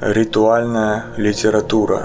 Ритуальная литература.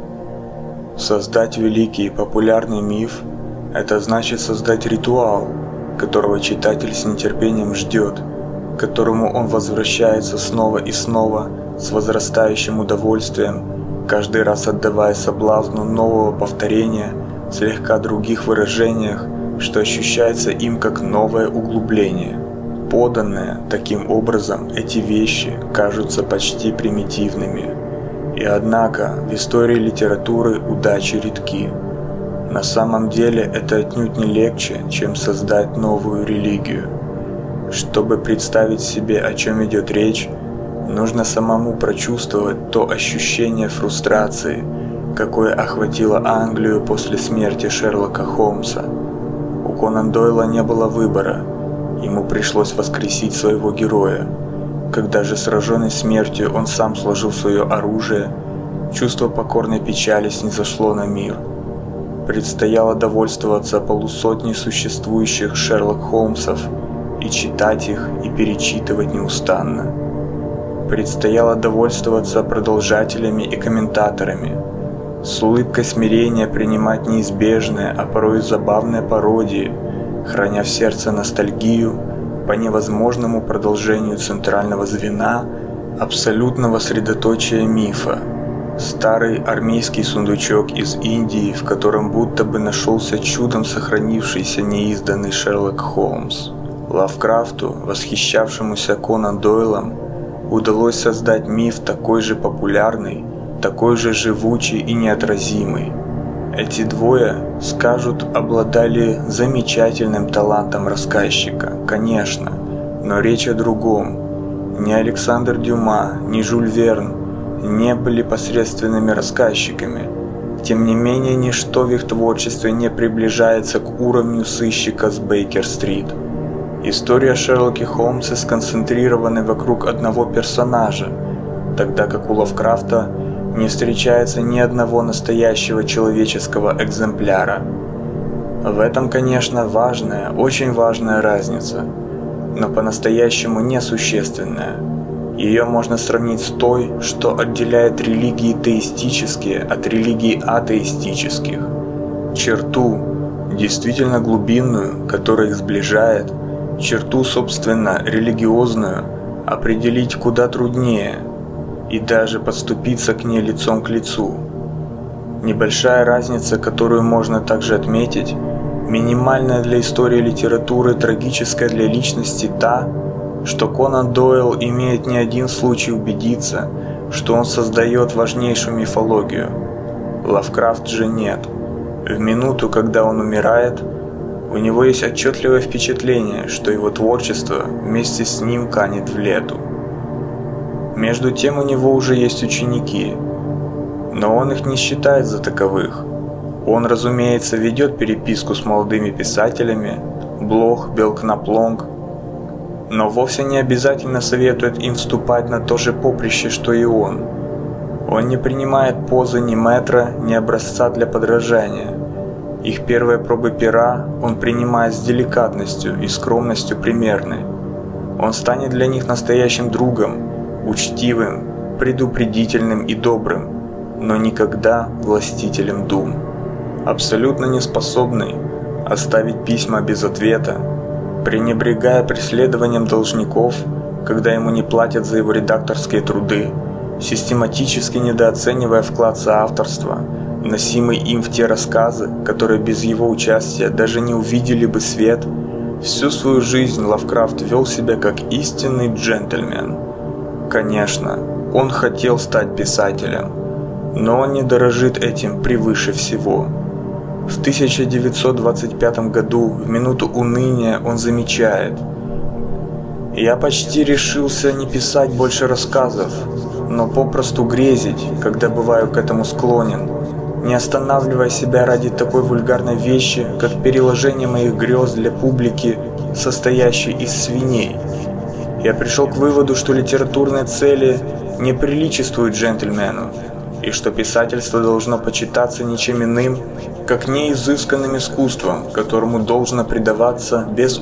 Создать великий и популярный миф – это значит создать ритуал, которого читатель с нетерпением ждет, к которому он возвращается снова и снова с возрастающим удовольствием, каждый раз отдавая соблазну нового повторения в слегка других выражениях, что ощущается им как новое углубление. Поданные таким образом, эти вещи кажутся почти примитивными. И однако в истории литературы удачи редки. На самом деле это отнюдь не легче, чем создать новую религию. Чтобы представить себе, о чем идет речь, нужно самому прочувствовать то ощущение фрустрации, какое охватило Англию после смерти Шерлока Холмса. У Конан Дойла не было выбора. Ему пришлось воскресить своего героя. Когда же, сраженный смертью, он сам сложил свое оружие, чувство покорной печали снизошло на мир. Предстояло довольствоваться полусотней существующих Шерлок Холмсов и читать их и перечитывать неустанно. Предстояло довольствоваться продолжателями и комментаторами, с улыбкой смирения принимать неизбежные, а порой забавные пародии, храня в сердце ностальгию по невозможному продолжению центрального звена, абсолютного средоточия мифа. Старый армейский сундучок из Индии, в котором будто бы нашелся чудом сохранившийся неизданный Шерлок Холмс. Лавкрафту, восхищавшемуся Конан Дойлом, удалось создать миф такой же популярный, такой же живучий и неотразимый. Эти двое, скажут, обладали замечательным талантом рассказчика, конечно, но речь о другом. Ни Александр Дюма, ни Жюль Верн не были посредственными рассказчиками. Тем не менее, ничто в их творчестве не приближается к уровню сыщика с Бейкер-стрит. История о Шерлоке Холмсе сконцентрирована вокруг одного персонажа, тогда как у Лавкрафта не встречается ни одного настоящего человеческого экземпляра. В этом, конечно, важная, очень важная разница, но по-настоящему несущественная. Ее можно сравнить с той, что отделяет религии теистические от религий атеистических. Черту, действительно глубинную, которая их сближает, черту, собственно, религиозную, определить куда труднее, и даже подступиться к ней лицом к лицу. Небольшая разница, которую можно также отметить, минимальная для истории литературы, трагическая для личности та, что Конан Дойл имеет не один случай убедиться, что он создает важнейшую мифологию. Лавкрафт же нет. В минуту, когда он умирает, у него есть отчетливое впечатление, что его творчество вместе с ним канет в лету. Между тем у него уже есть ученики, но он их не считает за таковых. Он, разумеется, ведет переписку с молодыми писателями, Блох, Белкнап-Лонг, но вовсе не обязательно советует им вступать на то же поприще, что и он. Он не принимает позы ни метра, ни образца для подражания. Их первые пробы пера он принимает с деликатностью и скромностью примерной. Он станет для них настоящим другом, учтивым, предупредительным и добрым, но никогда властителем дум. Абсолютно неспособный оставить письма без ответа, пренебрегая преследованием должников, когда ему не платят за его редакторские труды, систематически недооценивая вклад соавторства, вносимый им в те рассказы, которые без его участия даже не увидели бы свет. Всю свою жизнь Лавкрафт вел себя как истинный джентльмен. Конечно, он хотел стать писателем, но он не дорожит этим превыше всего. В 1925 году, в минуту уныния, он замечает: «Я почти решился не писать больше рассказов, но попросту грезить, когда бываю к этому склонен, не останавливая себя ради такой вульгарной вещи, как переложение моих грез для публики, состоящей из свиней. Я пришел к выводу, что литературные цели не приличествуют джентльмену, и что писательство должно почитаться ничем иным, как неизысканным искусством, которому должно предаваться без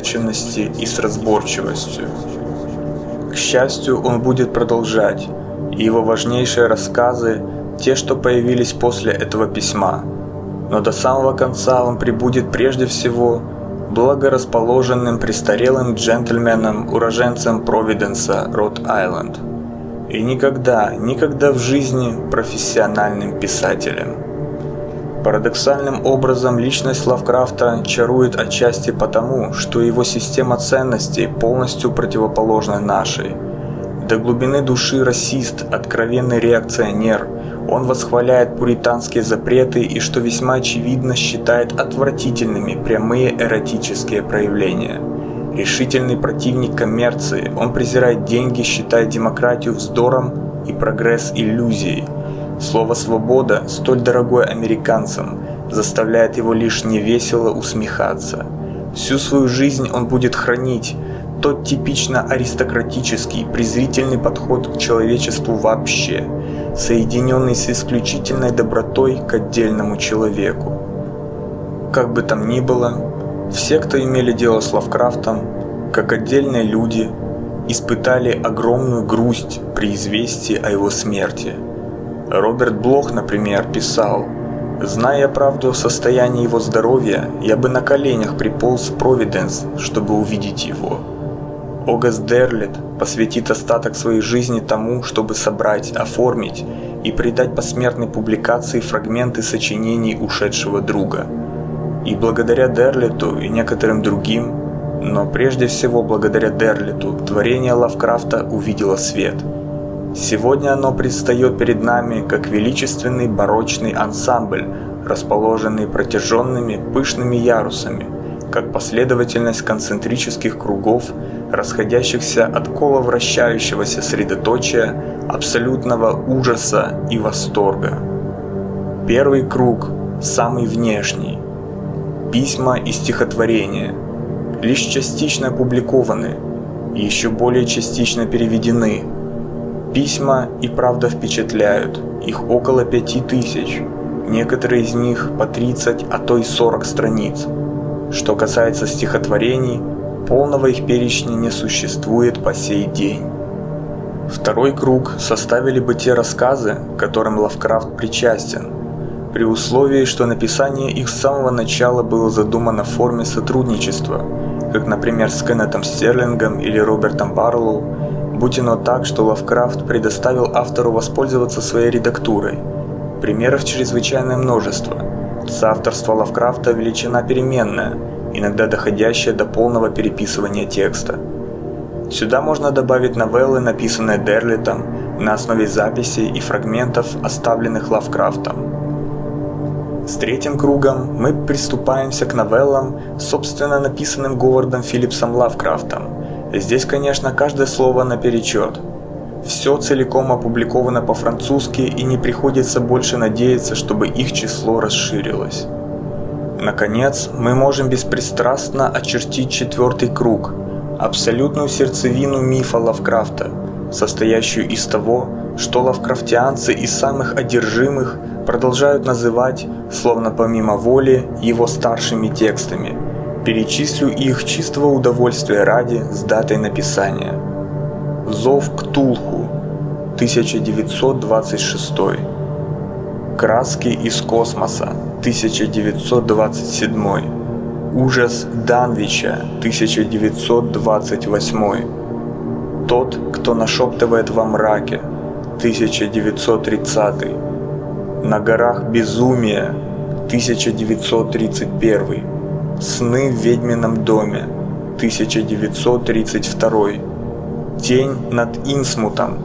упорядоченности и с разборчивостью. К счастью, он будет продолжать, и его важнейшие рассказы – те, что появились после этого письма. Но до самого конца он пребудет прежде всего благорасположенным престарелым джентльменом, уроженцем Провиденса, Род-Айленд. И никогда в жизни профессиональным писателем. Парадоксальным образом личность Лавкрафта чарует отчасти потому, что его система ценностей полностью противоположна нашей. До глубины души расист, откровенный реакционер, он восхваляет пуританские запреты и, что весьма очевидно, считает отвратительными прямые эротические проявления. Решительный противник коммерции, он презирает деньги, считая демократию вздором и прогресс иллюзией. Слово «свобода», столь дорогое американцам, заставляет его лишь невесело усмехаться. Всю свою жизнь он будет хранить тот типично аристократический, презрительный подход к человечеству вообще, соединенный с исключительной добротой к отдельному человеку. Как бы там ни было, все, кто имели дело с Лавкрафтом, как отдельные люди, испытали огромную грусть при известии о его смерти. Роберт Блох, например, писал: «Зная правду о состоянии его здоровья, я бы на коленях приполз в Провиденс, чтобы увидеть его». Огаст Дерлет посвятит остаток своей жизни тому, чтобы собрать, оформить и придать посмертной публикации фрагменты сочинений ушедшего друга. И благодаря Дерлету и некоторым другим, но прежде всего благодаря Дерлету, творение Лавкрафта увидело свет. Сегодня оно предстает перед нами как величественный барочный ансамбль, расположенный протяженными пышными ярусами, как последовательность концентрических кругов, расходящихся от коловращающегося средоточия абсолютного ужаса и восторга. Первый круг, самый внешний. Письма и стихотворения, лишь частично опубликованы, еще более частично переведены. Письма и правда впечатляют, их около 5000, некоторые из них по 30, а то и 40 страниц. Что касается стихотворений, полного их перечня не существует по сей день. Второй круг составили бы те рассказы, к которым Лавкрафт причастен, при условии, что написание их с самого начала было задумано в форме сотрудничества, как, например, с Кеннетом Стерлингом или Робертом Барлоу, будь оно так, что Лавкрафт предоставил автору воспользоваться своей редактурой. Примеров чрезвычайное множество. Соавторство Лавкрафта – величина переменная, иногда доходящая до полного переписывания текста. Сюда можно добавить новеллы, написанные Дерлетом на основе записей и фрагментов, оставленных Лавкрафтом. С третьим кругом мы приступаемся к новеллам, собственно написанным Говардом Филлипсом Лавкрафтом. Здесь, конечно, каждое слово наперечет. Все целиком опубликовано по-французски, и не приходится больше надеяться, чтобы их число расширилось. Наконец, мы можем беспристрастно очертить четвертый круг, абсолютную сердцевину мифа Лавкрафта, состоящую из того, что лавкрафтианцы из самых одержимых продолжают называть, словно помимо воли, его старшими текстами. Перечислю их чистого удовольствия ради с датой написания. «Зов Ктулху», 1926. «Краски из космоса», 1927. «Ужас Данвича», 1928. «Тот, кто нашептывает во мраке», 1930. «На горах безумия», 1931. «Сны в ведьмином доме», 1932. «Тень над Инсмутом»,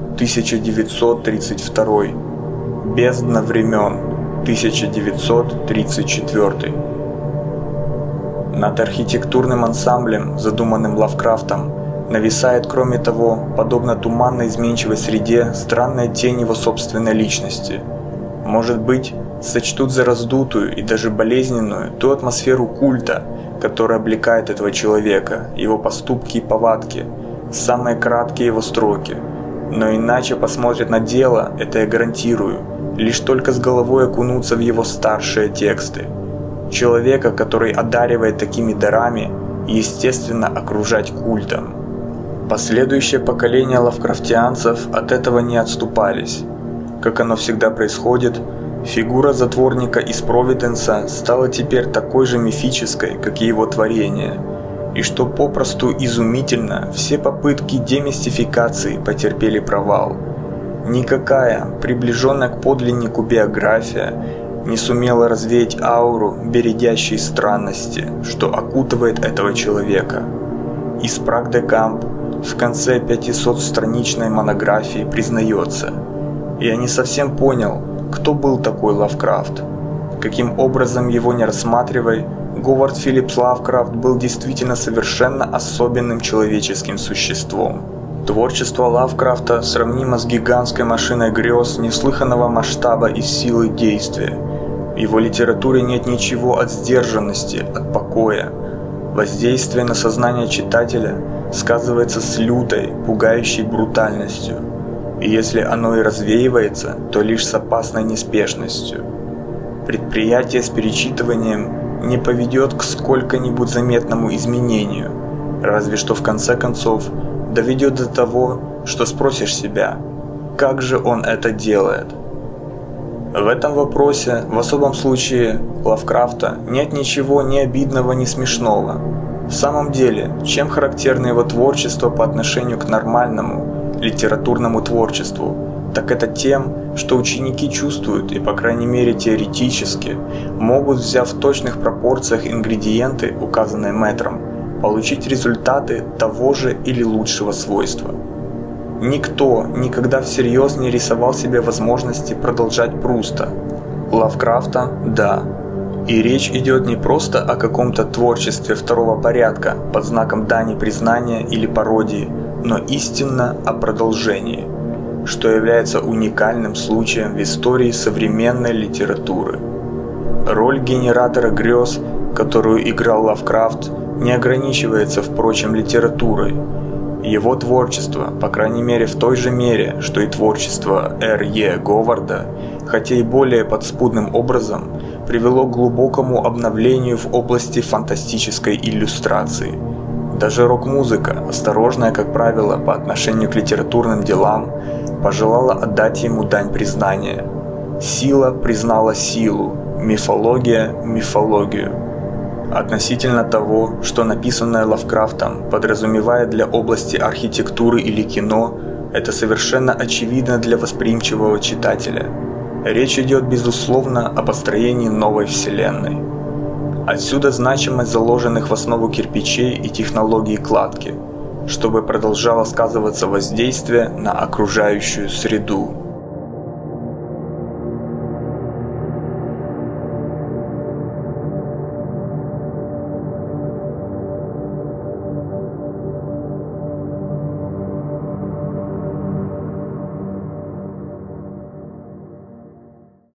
1932. «Бездна времен», 1934. Над архитектурным ансамблем, задуманным Лавкрафтом, нависает, кроме того, подобно туманной изменчивой среде, странная тень его собственной личности. Может быть, сочтут за раздутую и даже болезненную ту атмосферу культа, которая облекает этого человека, его поступки и повадки, самые краткие его строки. Но иначе посмотрят на дело, это я гарантирую, лишь только с головой окунуться в его старшие тексты. Человека, который одаривает такими дарами, естественно окружать культом. Последующие поколения лавкрафтианцев от этого не отступались. Как оно всегда происходит, фигура затворника из Провиденса стала теперь такой же мифической, как и его творение. И что попросту изумительно, все попытки демистификации потерпели провал. Никакая, приближенная к подлиннику биография, не сумела развеять ауру бередящей странности, что окутывает этого человека. Испраг де Камп в конце 500-страничной монографии признается: «Я не совсем понял, кто был такой Лавкрафт. Каким образом его не рассматривай, Говард Филлипс Лавкрафт был действительно совершенно особенным человеческим существом. Творчество Лавкрафта сравнимо с гигантской машиной грез неслыханного масштаба и силы действия. В его литературе нет ничего от сдержанности, от покоя. Воздействие на сознание читателя сказывается с лютой, пугающей брутальностью. И если оно и развеивается, то лишь с опасной неспешностью. Предприятие с перечитыванием не поведет к сколько-нибудь заметному изменению, разве что в конце концов доведет до того, что спросишь себя, как же он это делает. В этом вопросе, в особом случае Лавкрафта, нет ничего ни обидного, ни смешного. В самом деле, чем характерно его творчество по отношению к нормальному литературному творчеству, так это тем, что ученики чувствуют и, по крайней мере теоретически, могут, взяв в точных пропорциях ингредиенты, указанные мэтром, получить результаты того же или лучшего свойства. Никто никогда всерьез не рисовал себе возможности продолжать Пруста. Лавкрафта – да. И речь идет не просто о каком-то творчестве второго порядка под знаком дани признания или пародии, но истинно о продолжении, что является уникальным случаем в истории современной литературы. Роль генератора грез, которую играл Лавкрафт, не ограничивается, впрочем, литературой. Его творчество, по крайней мере в той же мере, что и творчество Р.Е. Говарда, хотя и более подспудным образом, привело к глубокому обновлению в области фантастической иллюстрации. Даже рок-музыка, осторожная, как правило, по отношению к литературным делам, пожелала отдать ему дань признания. Сила признала силу, мифология – мифологию. Относительно того, что написанное Лавкрафтом подразумевает для области архитектуры или кино, это совершенно очевидно для восприимчивого читателя. Речь идет, безусловно, о построении новой вселенной. Отсюда значимость заложенных в основу кирпичей и технологии кладки, чтобы продолжало сказываться воздействие на окружающую среду.